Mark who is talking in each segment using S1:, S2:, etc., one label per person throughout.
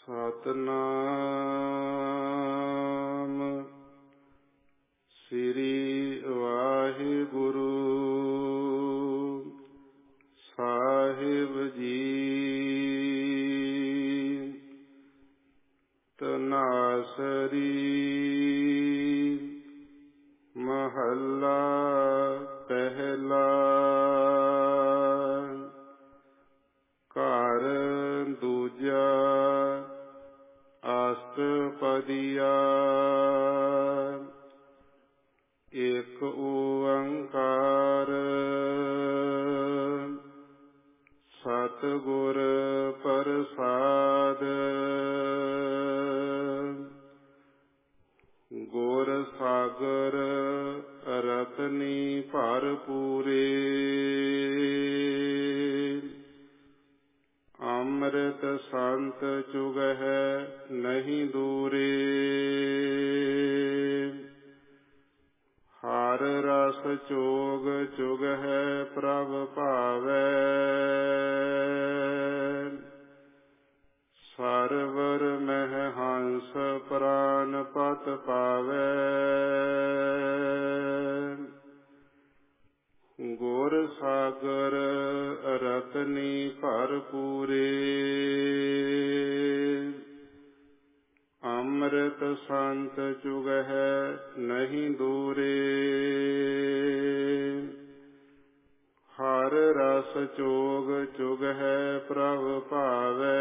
S1: ਸਤਿਨਾਮ ਸ੍ਰੀ ਵਾਹਿਗੁਰੂ ਸਾਹਿਬ ਜੀ। ਧਨਾਸਰੀ ਮਹੱਲਾ ਪਹਿਲਾ। ਘਰ ਦੂਜਾ ਅਸ਼ਟਪਦੀਆ। ਇਕ ਓੰਕਾਰ ਸਤਿਗੁਰ ਪ੍ਰਸਾਦਿ। ਗੁਰ ਸਾਗਰ ਰਤਨੀ ਭਰਪੂਰੇ। ਅੰਮ੍ਰਿਤ ਸੰਤ ਚੁਗਹਿ ਨਹੀਂ ਦੂਰੇ। ਹਰ ਰਸ ਚੋਗ ਚੁਗਹਿ ਪ੍ਰਭ ਭਾਵੈ। ਸਰਵਰ ਮਹਿ ਹੰਸ ਪ੍ਰਾਨ ਪਤ ਪਾਵੈ। ਗੁਰ ਸਾਗਰ ਰਤਨੀ ਭਰਪੂਰੇ। ਅੰਮ੍ਰਿਤ ਸੰਤ ਚੁਗਹਿ ਨਹੀਂ ਦੂਰੇ। ਹਰ ਰਸ ਚੋਗ ਚੁਗਹਿ ਪ੍ਰਭ ਭਾਵੈ।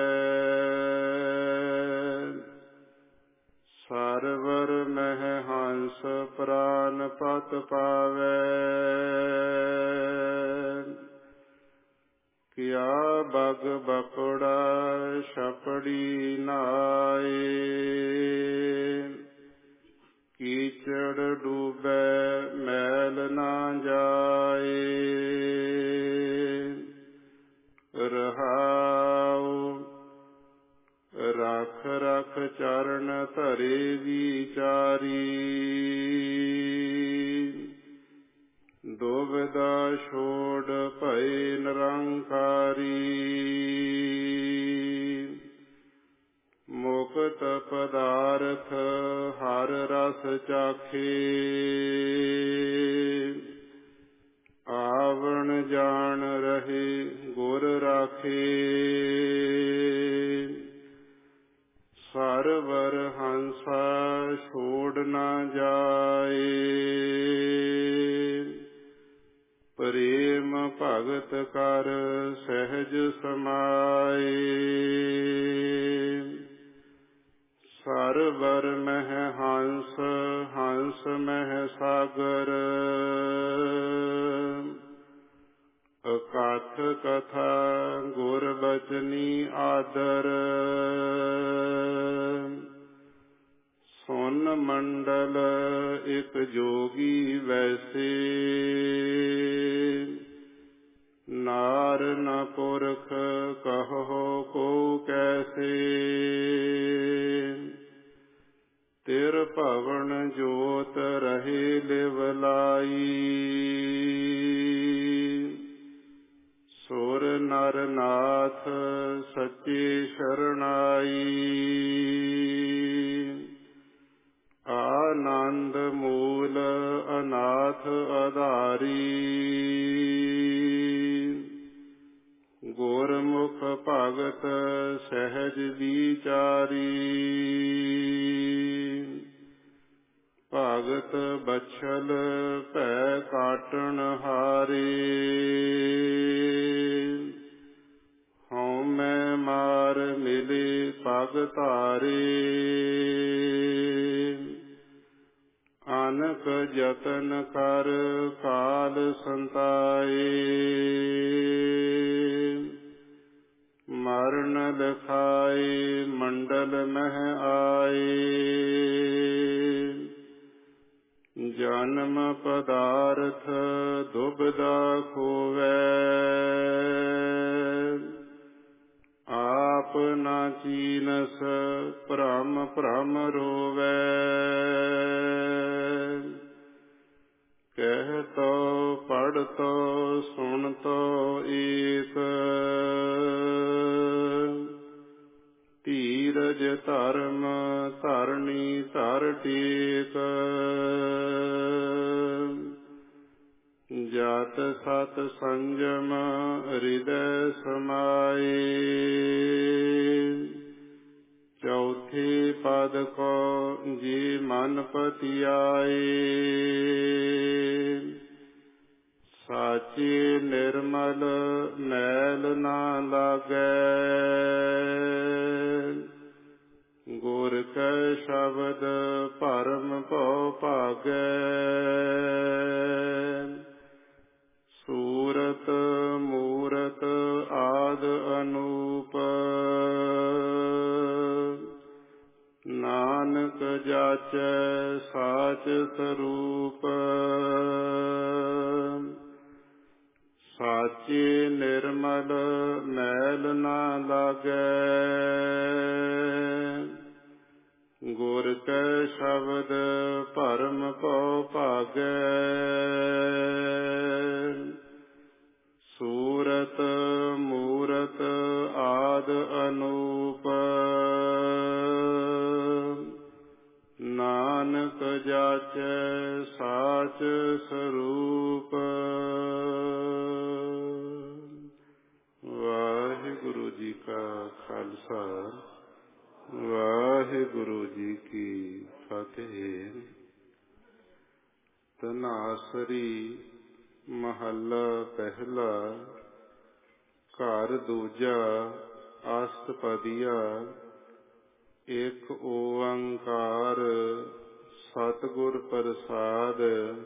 S1: ਸਰਵਰ ਮਹਿ ਹੰਸ ਪ੍ਰਾਨ ਪਤ ਪਾਵੈ। ਕਿਆ ਬਗ ਬਪੜਾ ਛਪੜੀ ਨਾਏ। ਕੀਚੜ ਡੂਬੈ ਮੈਲ ਨਾ ਜਾਏ। ਰਹਾਉ ਰਖ ਰਖ ਚਰਨ ਧਰੇ ਵਿਚਾਰੀ। ਦੁਬਿਧਾ ਛੋੜ ਭਏ ਨਿਰੰਕਾਰੀ। ਮੁਕਤ ਪਦਾਰਥ ਹਰ ਰਸ ਚਾਖੇ। ਆਵਣ ਜਾਣ ਰਹੇ ਗੁਰ ਰਾਖੇ। ਸਰਵਰ ਹੰਸਾ ਛੋੜ ਨਾ ਜਾਏ। ਪ੍ਰੇਮ ਭਗਤ ਕਰ ਸਹਿਜ ਸਮਾਏ। ਸਰਵਰ ਮਹਿ ਹੰਸ ਹੰਸ ਮਹਿ ਸਾਗਰ। ਅਕਥ ਕਥਾ ਗੁਰ ਬਚਨੀ ਆਦਰ। ਸੁਨ ਮੰਡਲ ਇਕ ਜੋਗੀ ਵੈਸੇ। ਨਾਰ ਨ ਪੁਰਖ ਕਹੋ ਕੋ ਕੈਸੇ। ਤਿਰ ਭਵਨ ਜੋਤ ਰਹੇ ਲਿਵ ਲਾਈ। ਸੁਰ ਨਰ ਨਾਥ ਸੱਚੇ ਸ਼ਰਣਾਈ। ਆਨੰਦ ਮੂਲ ਅਨਾਥ ਆਧਾਰੀ। ਗੁਰਮੁਖ ਭਗਤ ਸਹਿਜ ਵਿਚਾਰੀ। ਭਗਤ ਬਛਲ ਭੈ ਕਾਟਣ ਹਾਰੇ। ਹਉਮੈ ਮਾਰ ਮਿਲੇ ਪਗ ਧਾਰੇ। ਅਨਕ ਜਤਨ ਕਰ ਕਾਲ ਸੰਤਾਏ। ਮਰਨ ਲਿਖਾਏ ਮੰਡਲ ਮਹਿ ਆਏ। ਜਨਮ ਪਦਾਰਥ ਦੁਬਿਧਾ ਖੋਵੈ। ਆਪ ਨਾ ਚੀਨਸ ਭ੍ਰਮ ਭ੍ਰਮ ਰੋਵੈ। ਕਹਿ ਤੋ ਪੜ੍ਹ ਤੋ ਸੁਣ ਤੋ ਏਕ। ਧੀਰਜ ਧਰਮ ਧਰਣੀ ਧਰ ਟੇਕ। ਜਤ ਸਤ ਸੰਜਮ ਹਿਰਦੈ ਸਮਾਏ। ਚੌਥੇ ਪਦ ਕੋ ਜੀ ਮਨ ਪਤਿਆਏ। ਸਾਚੇ ਨਿਰਮਲ ਮੈਲ ਨਾ ਲਾਗੈ। ਗੁਰ ਕੈ ਸ਼ਬਦ ਭਰਮ ਭਉ ਭਾਗੈ। ਸੂਰਤ ਮੂਰਤ ਆਦਿ ਅਨੂਪ। ਨਾਨਕ ਜਾਚੈ ਸਾਚ ਸਰੂਪ। ਸਾਚੇ ਨਿਰਮਲ ਮੈਲ ਨਾ ਲਾਗੈ। ਗੁਰ ਕੈ ਸ਼ਬਦ ਭਰਮ ਭਉ ਭਾਗੈ। ਸੂਰਤ ਮੂਰਤ ਆਦਿ ਅਨੂਪ। ਨਾਨਕ ਜਾਚੈ ਸਾਚ ਸਰੂਪ। ਵਾਹਿਗੁਰੂ ਜੀ ਕਾ ਖਾਲਸਾ ਵਾਹਿਗੁਰੂ ਜੀ ਕੀ ਫਤਿਹ। ਧਨਾਸਰੀ ਮਹੱਲਾ ਪਹਿਲਾ। ਘਰ ਦੂਜਾ ਅਸ਼ਟਪਦੀਆ। ਇਕ ਓੰਕਾਰ ਸਤਿਗੁਰ ਪ੍ਰਸਾਦ।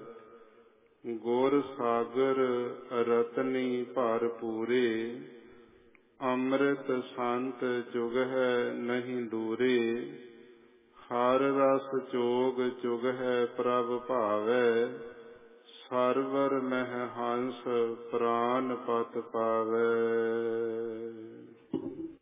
S1: ਗੁਰ ਸਾਗਰ ਰਤਨੀ ਭਰਪੂਰੇ। ਅੰਮ੍ਰਿਤ ਸੰਤ ਚੁਗਹਿ ਨਹੀਂ ਦੂਰੇ। ਹਰ ਰਸ ਚੋਗ ਚੁਗਹਿ ਪ੍ਰਭ ਭਾਵੈ। ਸਰਵਰ ਮਹਿ ਹੰਸ ਪ੍ਰਾਨ ਪਤ ਪਾਵੈ।